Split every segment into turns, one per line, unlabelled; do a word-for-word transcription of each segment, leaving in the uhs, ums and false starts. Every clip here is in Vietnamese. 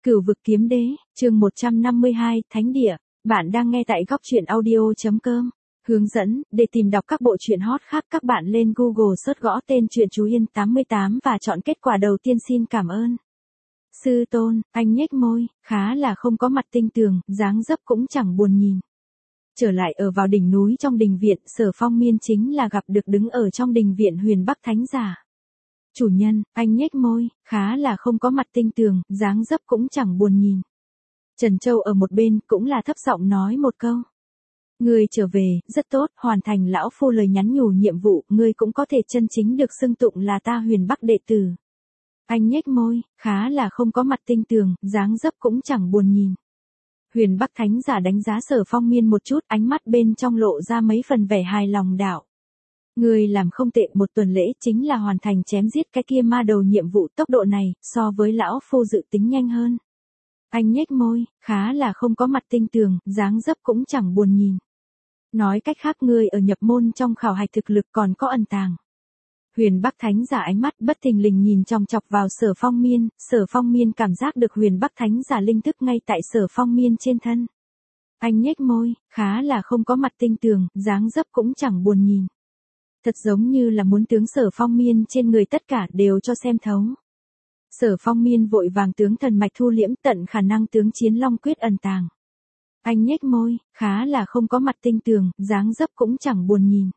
Cửu vực kiếm đế, chương một trăm năm mươi hai, Thánh địa. Bạn đang nghe tại góc truyện audio.com. Hướng dẫn, để tìm đọc các bộ truyện hot khác các bạn lên Google search gõ tên truyện Chú Yên tám mươi tám và chọn kết quả đầu tiên. Xin cảm ơn. Sư tôn, anh nhếch môi, khá là không có mặt tinh tường, dáng dấp cũng chẳng buồn nhìn. Trở lại ở vào đỉnh núi trong đình viện, Sở Phong Miên chính là gặp được đứng ở trong đình viện Huyền Bắc Thánh Giả. Chủ nhân, anh nhếch môi, khá là không có mặt tinh tường, dáng dấp cũng chẳng buồn nhìn. Trần Châu ở một bên cũng là thấp giọng nói một câu. Ngươi trở về, rất tốt, hoàn thành lão phu lời nhắn nhủ nhiệm vụ, ngươi cũng có thể chân chính được xưng tụng là ta Huyền Bắc đệ tử. Anh nhếch môi, khá là không có mặt tinh tường, dáng dấp cũng chẳng buồn nhìn. Huyền Bắc Thánh Giả đánh giá Sở Phong Miên một chút, ánh mắt bên trong lộ ra mấy phần vẻ hài lòng đạo. Ngươi làm không tệ, một tuần lễ chính là hoàn thành chém giết cái kia ma đầu nhiệm vụ, tốc độ này, so với lão phu dự tính nhanh hơn. Anh nhếch môi, khá là không có mặt tinh tường, dáng dấp cũng chẳng buồn nhìn. Nói cách khác ngươi ở nhập môn trong khảo hạch thực lực còn có ẩn tàng. Huyền Bắc Thánh Giả ánh mắt bất thình lình nhìn chòng chọc vào Sở Phong Miên, Sở Phong Miên cảm giác được Huyền Bắc Thánh Giả linh thức ngay tại Sở Phong Miên trên thân. Anh nhếch môi, khá là không có mặt tinh tường, dáng dấp cũng chẳng buồn nhìn. Thật giống như là muốn tướng Sở Phong Miên trên người tất cả đều cho xem thấu. Sở Phong Miên vội vàng tướng thần mạch thu liễm, tận khả năng tướng Chiến Long Quyết ẩn tàng. Anh nhếch môi, khá là không có mặt tinh tường, dáng dấp cũng chẳng buồn nhìn.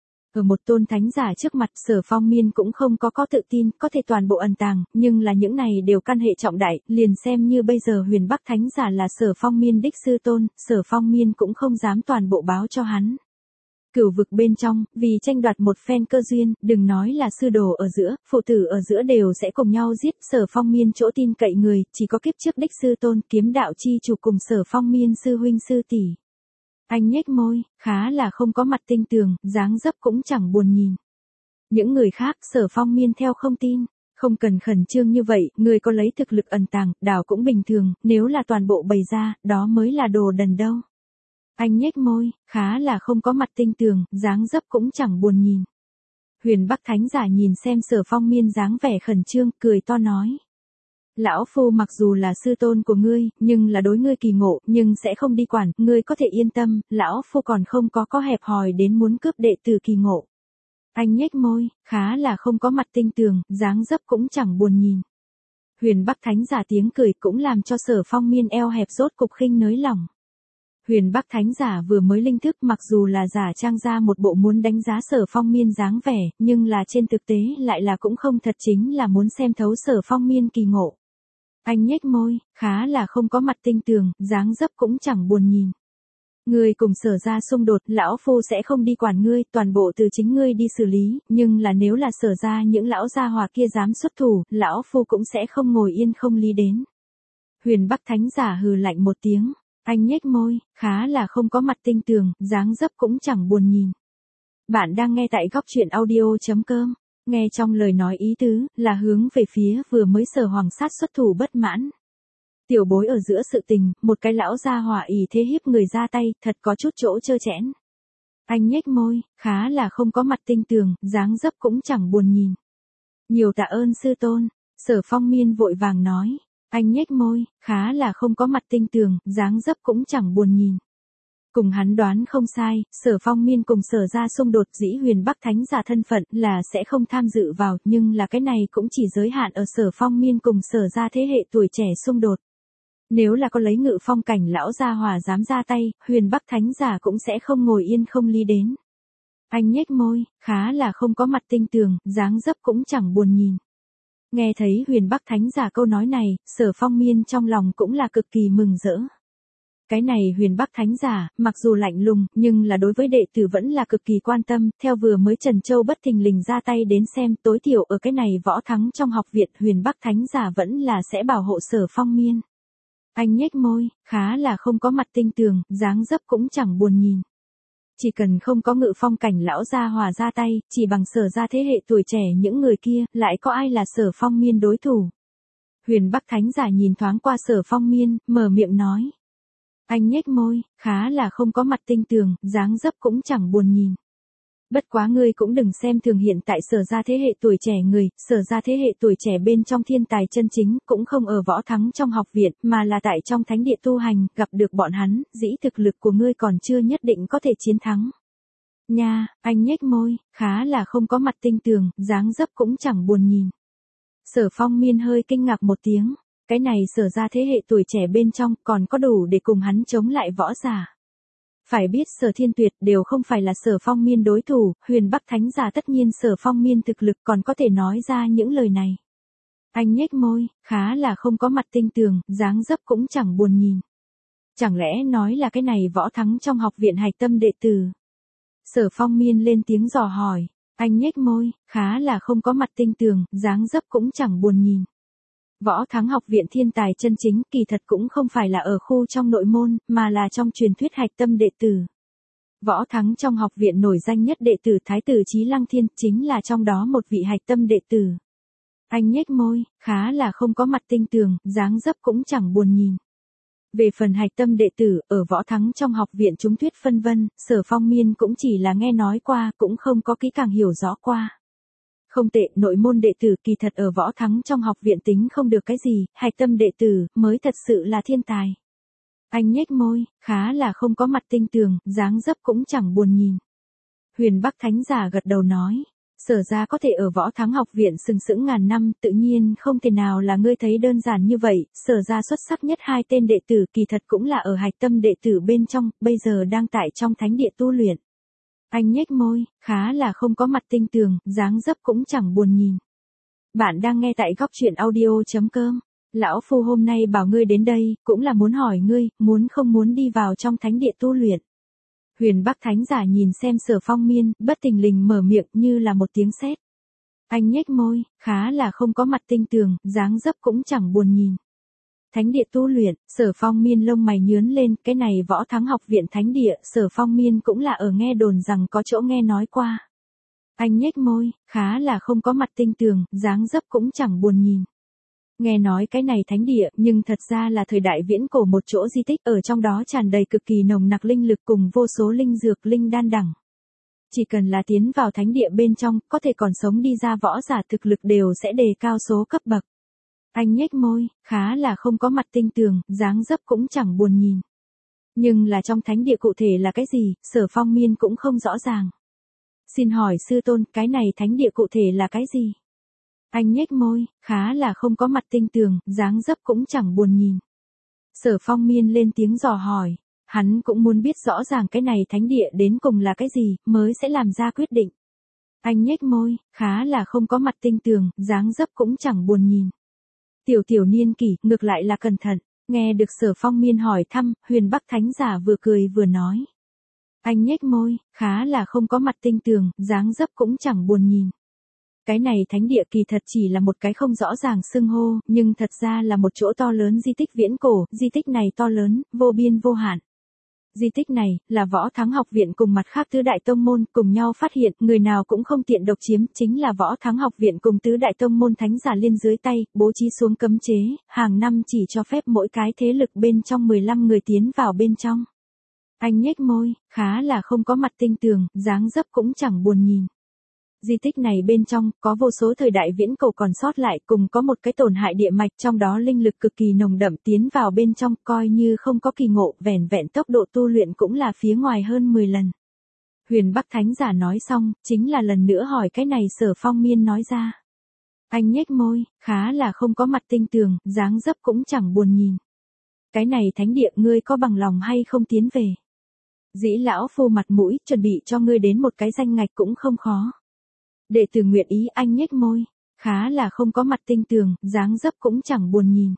Ở một tôn thánh giả trước mặt, Sở Phong Miên cũng không có có tự tin, có thể toàn bộ ẩn tàng, nhưng là những này đều căn hệ trọng đại, liền xem như bây giờ Huyền Bắc Thánh Giả là Sở Phong Miên đích sư tôn, Sở Phong Miên cũng không dám toàn bộ báo cho hắn. Cửu vực bên trong, vì tranh đoạt một phen cơ duyên, đừng nói là sư đồ ở giữa, phụ tử ở giữa đều sẽ cùng nhau giết. Sở Phong Miên chỗ tin cậy người, chỉ có kiếp trước đích sư tôn, kiếm đạo chi chủ cùng Sở Phong Miên sư huynh sư tỷ. Anh nhếch môi, khá là không có mặt tinh tường, dáng dấp cũng chẳng buồn nhìn. Những người khác, Sở Phong Miên theo không tin. Không cần khẩn trương như vậy, người có lấy thực lực ẩn tàng, đảo cũng bình thường, nếu là toàn bộ bày ra, đó mới là đồ đần đâu. Anh nhếch môi, khá là không có mặt tinh tường, dáng dấp cũng chẳng buồn nhìn. Huyền Bắc Thánh Giả nhìn xem Sở Phong Miên dáng vẻ khẩn trương, cười to nói. Lão phu mặc dù là sư tôn của ngươi, nhưng là đối ngươi kỳ ngộ, nhưng sẽ không đi quản, ngươi có thể yên tâm, lão phu còn không có có hẹp hòi đến muốn cướp đệ tử kỳ ngộ. Anh nhếch môi, khá là không có mặt tinh tường, dáng dấp cũng chẳng buồn nhìn. Huyền Bắc Thánh Giả tiếng cười cũng làm cho Sở Phong Miên eo hẹp rốt cục khinh nới lỏng. Huyền Bắc Thánh Giả vừa mới linh thức, mặc dù là giả trang ra một bộ muốn đánh giá Sở Phong Miên dáng vẻ, nhưng là trên thực tế lại là cũng không thật, chính là muốn xem thấu Sở Phong Miên kỳ ngộ. Anh nhếch môi, khá là không có mặt tinh tường, dáng dấp cũng chẳng buồn nhìn. Ngươi cùng Sở ra xung đột, lão phu sẽ không đi quản ngươi, toàn bộ từ chính ngươi đi xử lý, nhưng là nếu là Sở ra những lão gia hỏa kia dám xuất thủ, lão phu cũng sẽ không ngồi yên không lý đến. Huyền Bắc Thánh Giả hừ lạnh một tiếng. Anh nhếch môi, khá là không có mặt tinh tường, dáng dấp cũng chẳng buồn nhìn. Bạn đang nghe tại góc truyện audio.com. Nghe trong lời nói ý tứ, là hướng về phía vừa mới Sở Hoàng sát xuất thủ bất mãn. Tiểu bối ở giữa sự tình, một cái lão gia hỏa ỷ thế hiếp người ra tay, thật có chút chỗ trơ trẽn. Anh nhếch môi, khá là không có mặt tinh tường, dáng dấp cũng chẳng buồn nhìn. Nhiều tạ ơn sư tôn, Sở Phong Miên vội vàng nói. Anh nhếch môi, khá là không có mặt tinh tường, dáng dấp cũng chẳng buồn nhìn. Cùng hắn đoán không sai, Sở Phong Miên cùng Sở ra xung đột, dĩ Huyền Bắc Thánh Giả thân phận là sẽ không tham dự vào, nhưng là cái này cũng chỉ giới hạn ở Sở Phong Miên cùng Sở ra thế hệ tuổi trẻ xung đột. Nếu là có lấy Ngự Phong cảnh lão gia hỏa dám ra tay, Huyền Bắc Thánh Giả cũng sẽ không ngồi yên không lý đến. Anh nhếch môi, khá là không có mặt tinh tường, dáng dấp cũng chẳng buồn nhìn. Nghe thấy Huyền Bắc Thánh Giả câu nói này, Sở Phong Miên trong lòng cũng là cực kỳ mừng rỡ. Cái này Huyền Bắc Thánh Giả, mặc dù lạnh lùng, nhưng là đối với đệ tử vẫn là cực kỳ quan tâm, theo vừa mới Trần Châu bất thình lình ra tay đến xem, tối thiểu ở cái này võ thắng trong học viện, Huyền Bắc Thánh Giả vẫn là sẽ bảo hộ Sở Phong Miên. Anh nhếch môi, khá là không có mặt tinh tường, dáng dấp cũng chẳng buồn nhìn. Chỉ cần không có Ngự Phong cảnh lão gia hòa ra tay, chỉ bằng Sở ra thế hệ tuổi trẻ những người kia, lại có ai là Sở Phong Miên đối thủ. Huyền Bắc Thánh Giả nhìn thoáng qua Sở Phong Miên, mở miệng nói. Anh nhếch môi, khá là không có mặt tinh tường, dáng dấp cũng chẳng buồn nhìn. Bất quá ngươi cũng đừng xem thường hiện tại Sở ra thế hệ tuổi trẻ người, Sở ra thế hệ tuổi trẻ bên trong thiên tài chân chính, cũng không ở võ thắng trong học viện, mà là tại trong thánh địa tu hành, gặp được bọn hắn, dĩ thực lực của ngươi còn chưa nhất định có thể chiến thắng. Nha, anh nhếch môi, khá là không có mặt tinh tường, dáng dấp cũng chẳng buồn nhìn. Sở Phong Miên hơi kinh ngạc một tiếng, cái này Sở ra thế hệ tuổi trẻ bên trong còn có đủ để cùng hắn chống lại võ giả. Phải biết Sở Thiên Tuyệt đều không phải là Sở Phong Miên đối thủ, Huyền Bắc Thánh giả tất nhiên Sở Phong Miên thực lực còn có thể nói ra những lời này. Anh nhếch môi, khá là không có mặt tinh tường, dáng dấp cũng chẳng buồn nhìn. Chẳng lẽ nói là cái này võ thắng trong học viện hạch tâm đệ tử? Sở Phong Miên lên tiếng dò hỏi, anh nhếch môi, khá là không có mặt tinh tường, dáng dấp cũng chẳng buồn nhìn. Võ thắng học viện thiên tài chân chính kỳ thật cũng không phải là ở khu trong nội môn, mà là trong truyền thuyết hạch tâm đệ tử. Võ thắng trong học viện nổi danh nhất đệ tử Thái tử Chí Lăng Thiên chính là trong đó một vị hạch tâm đệ tử. Anh nhếch môi, khá là không có mặt tinh tường, dáng dấp cũng chẳng buồn nhìn. Về phần hạch tâm đệ tử, ở võ thắng trong học viện chúng thuyết phân vân, Sở Phong Miên cũng chỉ là nghe nói qua, cũng không có kỹ càng hiểu rõ qua. Không tệ, nội môn đệ tử kỳ thật ở võ thắng trong học viện tính không được cái gì, hạch tâm đệ tử mới thật sự là thiên tài. Anh nhếch môi, khá là không có mặt tinh tường, dáng dấp cũng chẳng buồn nhìn. Huyền Bắc Thánh giả gật đầu nói, Sở ra có thể ở võ thắng học viện sừng sững ngàn năm, tự nhiên không thể nào là ngươi thấy đơn giản như vậy, Sở ra xuất sắc nhất hai tên đệ tử kỳ thật cũng là ở hạch tâm đệ tử bên trong, bây giờ đang tại trong thánh địa tu luyện. Anh nhếch môi, khá là không có mặt tinh tường, dáng dấp cũng chẳng buồn nhìn. Bạn đang nghe tại góc truyện audio chấm com. Lão Phu hôm nay bảo ngươi đến đây, cũng là muốn hỏi ngươi, muốn không muốn đi vào trong thánh địa tu luyện. Huyền Bắc Thánh giả nhìn xem Sở Phong Miên, bất thình lình mở miệng như là một tiếng sét. Anh nhếch môi, khá là không có mặt tinh tường, dáng dấp cũng chẳng buồn nhìn. Thánh địa tu luyện, Sở Phong Miên lông mày nhướng lên, cái này võ thắng học viện thánh địa, Sở Phong Miên cũng là ở nghe đồn rằng có chỗ nghe nói qua. Anh nhếch môi, khá là không có mặt tinh tường, dáng dấp cũng chẳng buồn nhìn. Nghe nói cái này thánh địa, nhưng thật ra là thời đại viễn cổ một chỗ di tích, ở trong đó tràn đầy cực kỳ nồng nặc linh lực cùng vô số linh dược linh đan đẳng. Chỉ cần là tiến vào thánh địa bên trong, có thể còn sống đi ra võ giả thực lực đều sẽ đề cao số cấp bậc. Anh nhếch môi, khá là không có mặt tinh tường, dáng dấp cũng chẳng buồn nhìn. Nhưng là trong thánh địa cụ thể là cái gì, Sở Phong Miên cũng không rõ ràng. Xin hỏi sư tôn, cái này thánh địa cụ thể là cái gì? Anh nhếch môi, khá là không có mặt tinh tường, dáng dấp cũng chẳng buồn nhìn. Sở Phong Miên lên tiếng dò hỏi, hắn cũng muốn biết rõ ràng cái này thánh địa đến cùng là cái gì, mới sẽ làm ra quyết định. Anh nhếch môi, khá là không có mặt tinh tường, dáng dấp cũng chẳng buồn nhìn. Tiểu tiểu niên kỷ, ngược lại là cẩn thận, nghe được Sở Phong Miên hỏi thăm, Huyền Bắc Thánh giả vừa cười vừa nói. Anh nhếch môi, khá là không có mặt tinh tường, dáng dấp cũng chẳng buồn nhìn. Cái này thánh địa kỳ thật chỉ là một cái không rõ ràng xưng hô, nhưng thật ra là một chỗ to lớn di tích viễn cổ, di tích này to lớn, vô biên vô hạn. Di tích này, là võ thắng học viện cùng mặt khác tứ đại tông môn cùng nhau phát hiện, người nào cũng không tiện độc chiếm, chính là võ thắng học viện cùng tứ đại tông môn thánh giả liên dưới tay, bố trí xuống cấm chế, hàng năm chỉ cho phép mỗi cái thế lực bên trong mười lăm người tiến vào bên trong. Anh nhếch môi, khá là không có mặt tinh tường, dáng dấp cũng chẳng buồn nhìn. Di tích này bên trong, có vô số thời đại viễn cổ còn sót lại, cùng có một cái tổn hại địa mạch, trong đó linh lực cực kỳ nồng đậm tiến vào bên trong, coi như không có kỳ ngộ, vẻn vẹn tốc độ tu luyện cũng là phía ngoài hơn mười lần. Huyền Bắc Thánh giả nói xong, chính là lần nữa hỏi cái này Sở Phong Miên nói ra. Anh nhếch môi, khá là không có mặt tinh tường, dáng dấp cũng chẳng buồn nhìn. Cái này thánh địa ngươi có bằng lòng hay không tiến về? Dĩ lão phu mặt mũi, chuẩn bị cho ngươi đến một cái danh ngạch cũng không khó. Đệ tử nguyện ý. Anh nhếch môi, khá là không có mặt tinh tường, dáng dấp cũng chẳng buồn nhìn.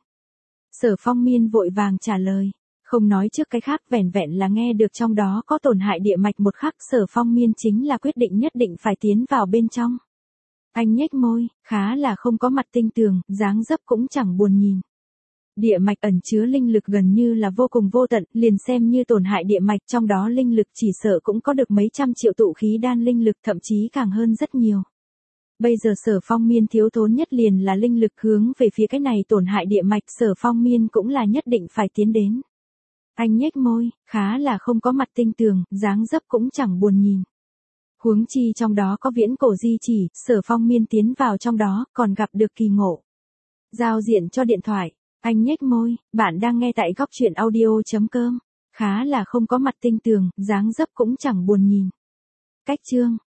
Sở Phong Miên vội vàng trả lời, không nói trước cái khác, vẻn vẹn là nghe được trong đó có tổn hại địa mạch một khắc, Sở Phong Miên chính là quyết định nhất định phải tiến vào bên trong. Anh nhếch môi, khá là không có mặt tinh tường, dáng dấp cũng chẳng buồn nhìn. Địa mạch ẩn chứa linh lực gần như là vô cùng vô tận, liền xem như tổn hại địa mạch, trong đó linh lực chỉ sợ cũng có được mấy trăm triệu tụ khí đan linh lực, thậm chí càng hơn rất nhiều. Bây giờ Sở Phong Miên thiếu thốn nhất liền là linh lực, hướng về phía cái này tổn hại địa mạch, Sở Phong Miên cũng là nhất định phải tiến đến. Anh nhếch môi, khá là không có mặt tinh tường, dáng dấp cũng chẳng buồn nhìn. Huống chi trong đó có viễn cổ di chỉ, Sở Phong miên tiến vào trong đó, còn gặp được kỳ ngộ. Giao diện cho điện thoại. Anh nhếch môi, bạn đang nghe tại góc truyện audio.com. Khá là không có mặt tinh tường, dáng dấp cũng chẳng buồn nhìn. Cách chương.